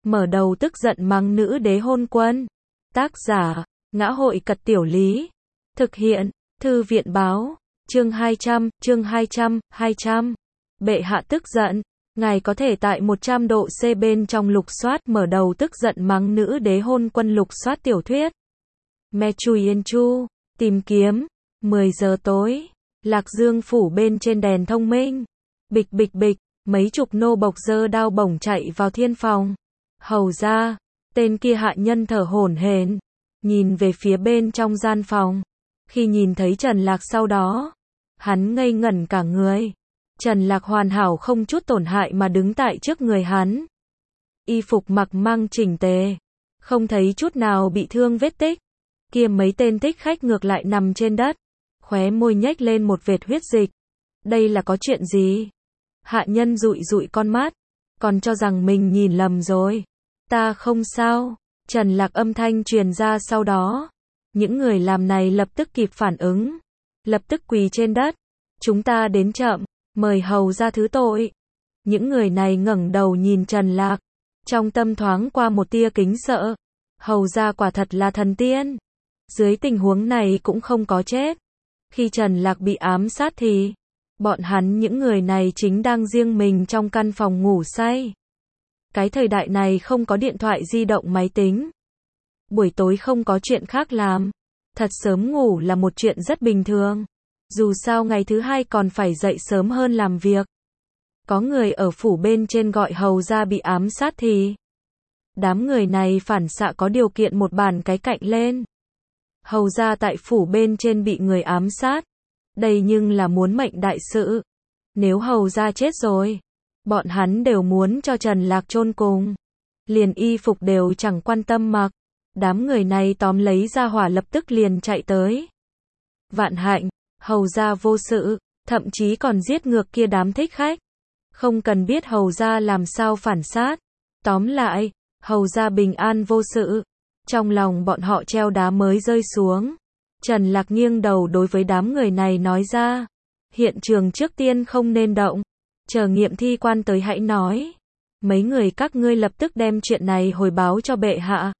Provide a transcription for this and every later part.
mở đầu tức giận mắng nữ đế hôn quân. Tác giả, Ngã hội Cật Tiểu Lý. Thực hiện, Thư viện Báo. Chương 200. Bệ hạ tức giận. Ngài có thể tại 100 độ C bên trong lục soát mở đầu tức giận mắng nữ đế hôn quân lục soát tiểu thuyết. Me Chui Yên Chu. Tìm kiếm. 10 giờ tối. Lạc Dương phủ bên trên đèn thông minh. Bịch bịch bịch. Mấy chục nô bộc giơ đao bổng chạy vào thiên phòng. Hầu ra. Tên kia hạ nhân thở hổn hển, nhìn về phía bên trong gian phòng. Khi nhìn thấy Trần Lạc sau đó, hắn ngây ngẩn cả người. Trần Lạc hoàn hảo không chút tổn hại mà đứng tại trước người hắn. Y phục mặc mang chỉnh tề, không thấy chút nào bị thương vết tích. Kia mấy tên thích khách ngược lại nằm trên đất, khóe môi nhếch lên một vệt huyết dịch. Đây là có chuyện gì? Hạ nhân dụi dụi con mắt, còn cho rằng mình nhìn lầm rồi. Ta không sao. Trần Lạc âm thanh truyền ra sau đó. Những người làm này lập tức kịp phản ứng, lập tức quỳ trên đất. Chúng ta đến chậm, mời hầu ra thứ tội. Những người này ngẩng đầu nhìn Trần Lạc, trong tâm thoáng qua một tia kính sợ. Hầu ra quả thật là thần tiên. Dưới tình huống này cũng không có chết. Khi Trần Lạc bị ám sát thì bọn hắn những người này chính đang riêng mình trong căn phòng ngủ say. Cái thời đại này không có điện thoại di động máy tính. Buổi tối không có chuyện khác làm. Thật sớm ngủ là một chuyện rất bình thường. Dù sao ngày thứ hai còn phải dậy sớm hơn làm việc. Có người ở phủ bên trên gọi hầu ra bị ám sát thì đám người này phản xạ có điều kiện một bàn cái cạnh lên. Hầu ra tại phủ bên trên bị người ám sát. Đây nhưng là muốn mệnh đại sự. Nếu hầu ra chết rồi, bọn hắn đều muốn cho Trần Lạc chôn cùng. Liền y phục đều chẳng quan tâm mặc. Đám người này tóm lấy ra hỏa lập tức liền chạy tới. Vạn hạnh, hầu ra vô sự, thậm chí còn giết ngược kia đám thích khách. Không cần biết hầu ra làm sao phản sát. Tóm lại, hầu ra bình an vô sự. Trong lòng bọn họ treo đá mới rơi xuống. Trần Lạc nghiêng đầu đối với đám người này nói ra. Hiện trường trước tiên không nên động. Chờ nghiệm thi quan tới hãy nói. Mấy người các ngươi lập tức đem chuyện này hồi báo cho bệ hạ.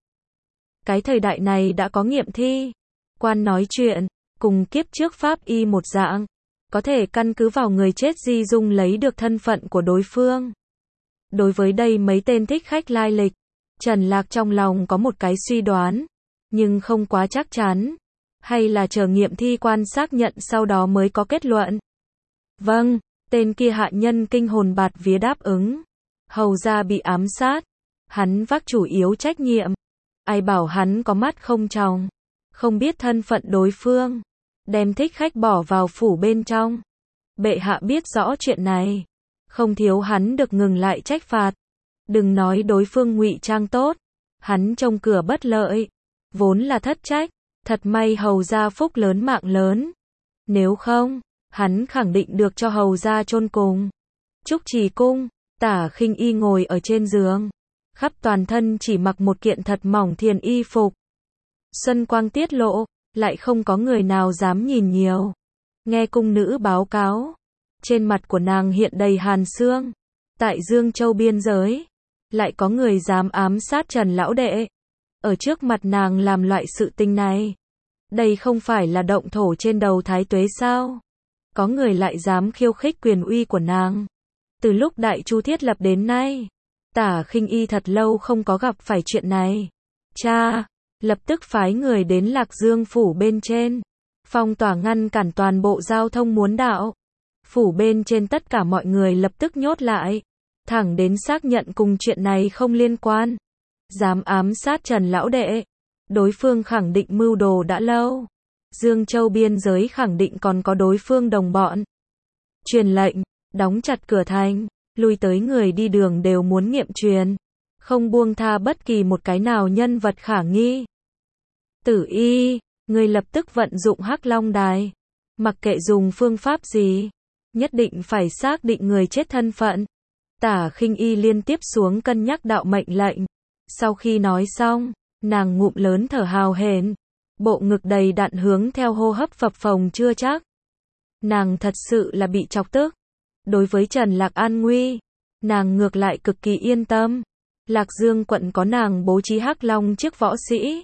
Cái thời đại này đã có nghiệm thi quan nói chuyện, cùng kiếp trước pháp y một dạng. Có thể căn cứ vào người chết di dung lấy được thân phận của đối phương. Đối với đây mấy tên thích khách lai lịch, Trần Lạc trong lòng có một cái suy đoán, nhưng không quá chắc chắn. Hay là chờ nghiệm thi quan xác nhận sau đó mới có kết luận. Vâng. Tên kia hạ nhân kinh hồn bạt vía đáp ứng. Hầu ra bị ám sát. Hắn vác chủ yếu trách nhiệm. Ai bảo hắn có mắt không tròng. Không biết thân phận đối phương. Đem thích khách bỏ vào phủ bên trong. Bệ hạ biết rõ chuyện này. Không thiếu hắn được ngừng lại trách phạt. Đừng nói đối phương ngụy trang tốt. Hắn trông cửa bất lợi. Vốn là thất trách. Thật may hầu ra phúc lớn mạng lớn. Nếu không, hắn khẳng định được cho hầu ra chôn cùng. Trúc Trì cung, Tả Khinh Y ngồi ở trên giường, khắp toàn thân chỉ mặc một kiện thật mỏng thiền y phục. Xuân quang tiết lộ, lại không có người nào dám nhìn nhiều. Nghe cung nữ báo cáo, trên mặt của nàng hiện đầy hàn xương. Tại Dương Châu biên giới, lại có người dám ám sát Trần lão đệ. Ở trước mặt nàng làm loại sự tình này. Đây không phải là động thổ trên đầu Thái Tuế sao? Có người lại dám khiêu khích quyền uy của nàng. Từ lúc Đại Chu thiết lập đến nay, Tả Khinh Y thật lâu không có gặp phải chuyện này. Cha, lập tức phái người đến Lạc Dương phủ bên trên, phong tỏa ngăn cản toàn bộ giao thông muốn đạo. Phủ bên trên tất cả mọi người lập tức nhốt lại, thẳng đến xác nhận cùng chuyện này không liên quan. Dám ám sát Trần lão đệ, đối phương khẳng định mưu đồ đã lâu. Dương Châu biên giới khẳng định còn có đối phương đồng bọn. Truyền lệnh, đóng chặt cửa thành, lui tới người đi đường đều muốn nghiệm truyền, không buông tha bất kỳ một cái nào nhân vật khả nghi. Tử Y, người lập tức vận dụng Hắc Long đài, mặc kệ dùng phương pháp gì, nhất định phải xác định người chết thân phận. Tả Khinh Y liên tiếp xuống cân nhắc đạo mệnh lệnh. Sau khi nói xong, nàng ngụm lớn thở hào hển, bộ ngực đầy đặn hướng theo hô hấp phập phồng chưa chắc. Nàng thật sự là bị chọc tức. Đối với Trần Lạc an nguy, nàng ngược lại cực kỳ yên tâm. Lạc Dương quận có nàng bố trí Hắc Long chiếc võ sĩ.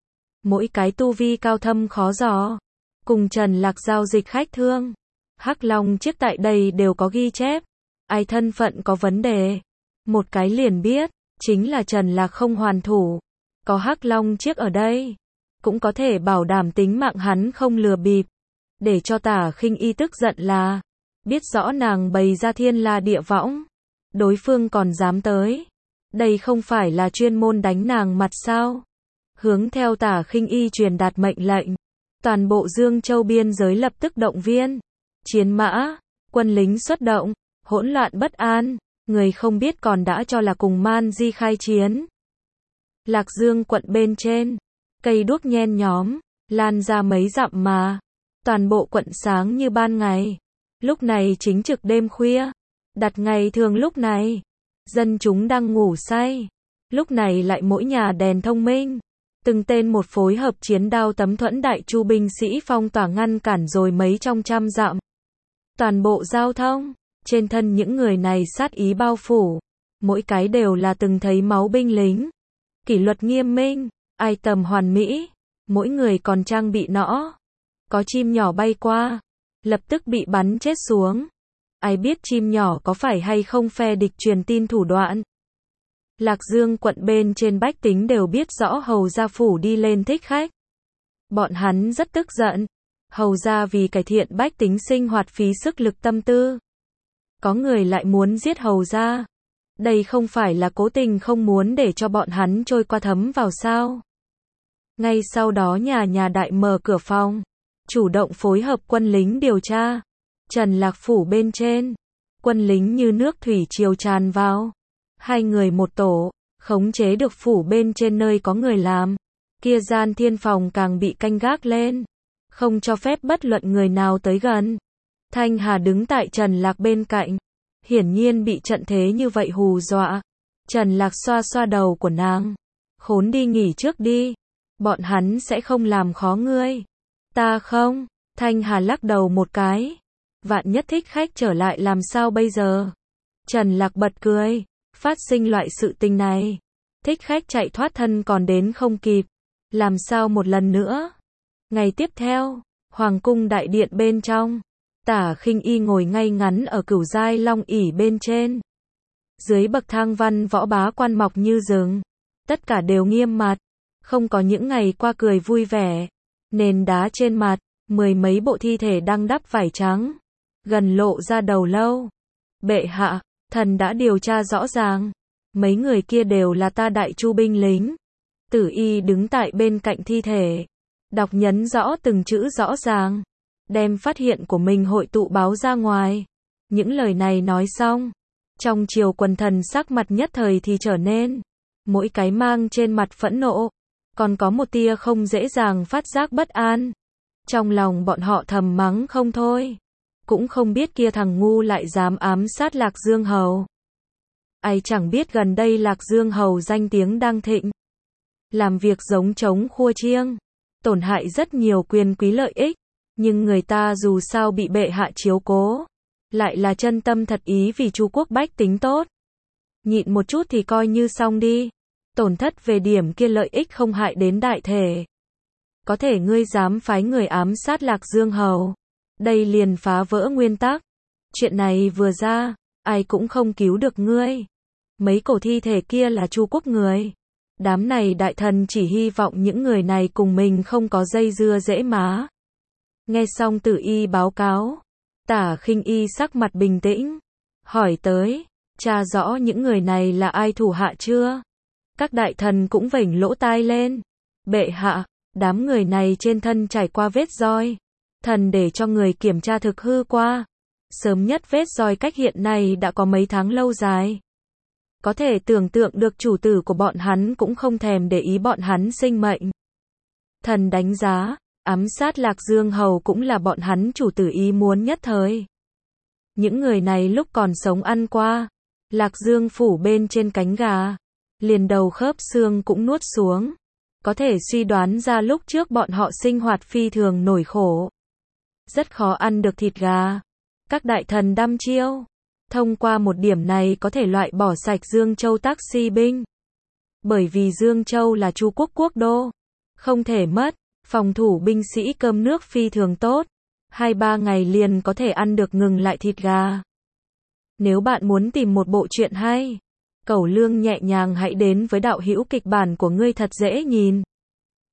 Mỗi cái tu vi cao thâm khó dò. Cùng Trần Lạc giao dịch khách thương. Hắc Long chiếc tại đây đều có ghi chép. Ai thân phận có vấn đề. Một cái liền biết, chính là Trần Lạc không hoàn thủ. Có Hắc Long chiếc ở đây. Cũng có thể bảo đảm tính mạng hắn không lừa bịp. Để cho Tả Khinh Y tức giận là, biết rõ nàng bày ra thiên la địa võng. Đối phương còn dám tới. Đây không phải là chuyên môn đánh nàng mặt sao? Hướng theo Tả Khinh Y truyền đạt mệnh lệnh. Toàn bộ Dương Châu biên giới lập tức động viên. Chiến mã, quân lính xuất động, hỗn loạn bất an, người không biết còn đã cho là cùng Man Di khai chiến. Lạc Dương quận bên trên, cây đuốc nhen nhóm, lan ra mấy dặm mà. Toàn bộ quận sáng như ban ngày. Lúc này chính trực đêm khuya. Đặt ngày thường lúc này, dân chúng đang ngủ say. Lúc này lại mỗi nhà đèn thông minh. Từng tên một phối hợp chiến đao tấm thuẫn đại chu binh sĩ phong tỏa ngăn cản rồi mấy trong trăm dặm. Toàn bộ giao thông, trên thân những người này sát ý bao phủ. Mỗi cái đều là từng thấy máu binh lính. Kỷ luật nghiêm minh, ai tầm hoàn mỹ. Mỗi người còn trang bị nỏ. Có chim nhỏ bay qua, lập tức bị bắn chết xuống. Ai biết chim nhỏ có phải hay không phe địch truyền tin thủ đoạn. Lạc Dương quận bên trên bách tính đều biết rõ hầu gia phủ đi lên thích khách. Bọn hắn rất tức giận. Hầu gia vì cải thiện bách tính sinh hoạt phí sức lực tâm tư. Có người lại muốn giết hầu gia. Đây không phải là cố tình không muốn để cho bọn hắn trôi qua thấm vào sao. Ngay sau đó nhà đại mở cửa phòng. Chủ động phối hợp quân lính điều tra. Trần Lạc phủ bên trên. Quân lính như nước thủy triều tràn vào. Hai người một tổ, khống chế được phủ bên trên nơi có người làm. Kia gian thiên phòng càng bị canh gác lên. Không cho phép bất luận người nào tới gần. Thanh Hà đứng tại Trần Lạc bên cạnh. Hiển nhiên bị trận thế như vậy hù dọa. Trần Lạc xoa xoa đầu của nàng. Khốn đi nghỉ trước đi. Bọn hắn sẽ không làm khó ngươi. Ta không. Thanh Hà lắc đầu một cái. Vạn nhất thích khách trở lại làm sao bây giờ? Trần Lạc bật cười. Phát sinh loại sự tình này. Thích khách chạy thoát thân còn đến không kịp. Làm sao một lần nữa? Ngày tiếp theo, Hoàng cung đại điện bên trong. Tả Khinh Y ngồi ngay ngắn ở cửu giai long ỷ bên trên. Dưới bậc thang văn võ bá quan mọc như rừng. Tất cả đều nghiêm mặt. Không có những ngày qua cười vui vẻ. Nền đá trên mặt, mười mấy bộ thi thể đang đắp vải trắng. Gần lộ ra đầu lâu. Bệ hạ, thần đã điều tra rõ ràng. Mấy người kia đều là ta đại chu binh lính. Tử Y đứng tại bên cạnh thi thể. Đọc nhấn rõ từng chữ rõ ràng. Đem phát hiện của mình hội tụ báo ra ngoài. Những lời này nói xong. Trong triều quần thần sắc mặt nhất thời thì trở nên. Mỗi cái mang trên mặt phẫn nộ. Còn có một tia không dễ dàng phát giác bất an. Trong lòng bọn họ thầm mắng không thôi. Cũng không biết kia thằng ngu lại dám ám sát Lạc Dương Hầu. Ai chẳng biết gần đây Lạc Dương Hầu danh tiếng đang thịnh. Làm việc giống trống khua chiêng. Tổn hại rất nhiều quyền quý lợi ích. Nhưng người ta dù sao bị bệ hạ chiếu cố. Lại là chân tâm thật ý vì Chu quốc bách tính tốt. Nhịn một chút thì coi như xong đi. Tổn thất về điểm kia lợi ích không hại đến đại thể. Có thể ngươi dám phái người ám sát Lạc Dương Hầu. Đây liền phá vỡ nguyên tắc. Chuyện này vừa ra, ai cũng không cứu được ngươi. Mấy cổ thi thể kia là Chu quốc người. Đám này đại thần chỉ hy vọng những người này cùng mình không có dây dưa dễ má. Nghe xong Tử Y báo cáo. Tả Khinh Y sắc mặt bình tĩnh. Hỏi tới, tra rõ những người này là ai thủ hạ chưa? Các đại thần cũng vểnh lỗ tai lên. Bệ hạ, đám người này trên thân trải qua vết roi. Thần để cho người kiểm tra thực hư qua. Sớm nhất vết roi cách hiện nay đã có mấy tháng lâu dài. Có thể tưởng tượng được chủ tử của bọn hắn cũng không thèm để ý bọn hắn sinh mệnh. Thần đánh giá, ám sát Lạc Dương Hầu cũng là bọn hắn chủ tử ý muốn nhất thời. Những người này lúc còn sống ăn qua. Lạc Dương phủ bên trên cánh gà. Liền đầu khớp xương cũng nuốt xuống. Có thể suy đoán ra lúc trước bọn họ sinh hoạt phi thường nổi khổ. Rất khó ăn được thịt gà. Các đại thần đăm chiêu. Thông qua một điểm này có thể loại bỏ sạch Dương Châu taxi binh. Bởi vì Dương Châu là Chu quốc quốc đô. Không thể mất. Phòng thủ binh sĩ cơm nước phi thường tốt. 2-3 ngày liền có thể ăn được ngừng lại thịt gà. Nếu bạn muốn tìm một bộ truyện hay, cẩu lương nhẹ nhàng hãy đến với đạo hữu kịch bản của ngươi thật dễ nhìn.